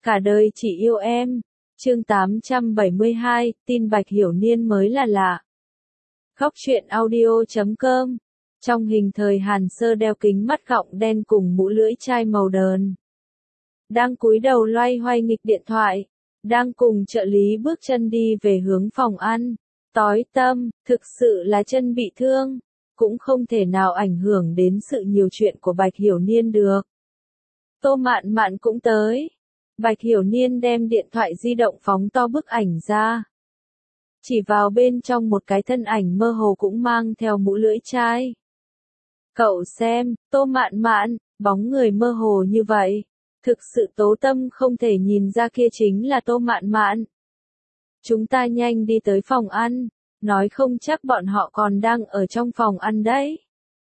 Cả đời chỉ yêu em. Chương 872, tin Bạch Hiểu Niên mới là lạ. Góc truyện audio.com. Trong hình thời Hàn Sơ đeo kính mắt gọng đen cùng mũ lưỡi chai màu đờn. Đang cúi đầu loay hoay nghịch điện thoại. Đang cùng trợ lý bước chân đi về hướng phòng ăn. Tối tâm, thực sự là chân bị thương. Cũng không thể nào ảnh hưởng đến sự nhiều chuyện của Bạch Hiểu Niên được. Tô Mạn Mạn cũng tới. Bạch Hiểu Niên đem điện thoại di động phóng to bức ảnh ra. Chỉ vào bên trong một cái thân ảnh mơ hồ cũng mang theo mũ lưỡi chai. Cậu xem, Tô Mạn Mạn, bóng người mơ hồ như vậy. Thực sự Tố Tâm không thể nhìn ra kia chính là Tô Mạn Mạn. Chúng ta nhanh đi tới phòng ăn, nói không chắc bọn họ còn đang ở trong phòng ăn đấy.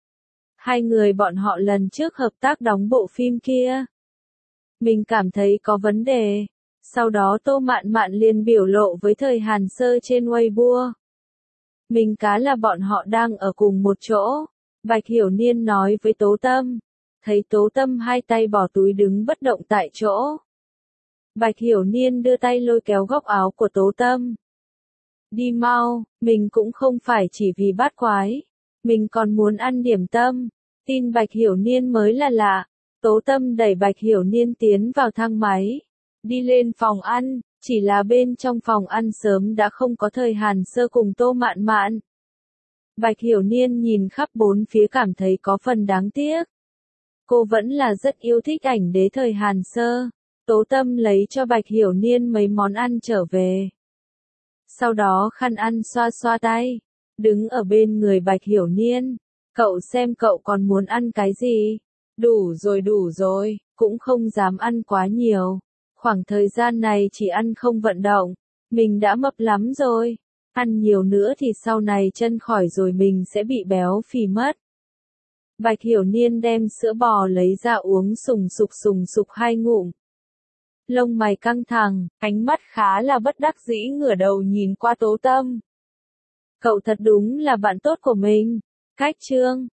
Hai người bọn họ lần trước hợp tác đóng bộ phim kia. Mình cảm thấy có vấn đề. Sau đó Tô Mạn Mạn liền biểu lộ với thời Hàn Sơ trên Weibo. Mình cá là bọn họ đang ở cùng một chỗ. Bạch Hiểu Niên nói với Tố Tâm. Thấy Tố Tâm hai tay bỏ túi đứng bất động tại chỗ. Bạch Hiểu Niên đưa tay lôi kéo góc áo của Tố Tâm. Đi mau, mình cũng không phải chỉ vì bát quái. Mình còn muốn ăn điểm tâm. Tin Bạch Hiểu Niên mới là lạ. Tố Tâm đẩy Bạch Hiểu Niên tiến vào thang máy. Đi lên phòng ăn, chỉ là bên trong phòng ăn sớm đã không có thời Hàn Sơ cùng Tô Mạn Mạn. Bạch Hiểu Niên nhìn khắp bốn phía cảm thấy có phần đáng tiếc. Cô vẫn là rất yêu thích ảnh đế thời Hàn Sơ. Tố Tâm lấy cho Bạch Hiểu Niên mấy món ăn trở về. Sau đó khăn ăn xoa xoa tay. Đứng ở bên người Bạch Hiểu Niên. Cậu xem cậu còn muốn ăn cái gì? Đủ rồi, cũng không dám ăn quá nhiều. Khoảng thời gian này chỉ ăn không vận động. Mình đã mập lắm rồi. Ăn nhiều nữa thì sau này chân khỏi rồi mình sẽ bị béo phì mất. Bạch Hiểu Niên đem sữa bò lấy ra uống sùng sục hai ngụm. Lông mày căng thẳng, ánh mắt khá là bất đắc dĩ ngửa đầu nhìn qua Tố Tâm. Cậu thật đúng là bạn tốt của mình. Cách chương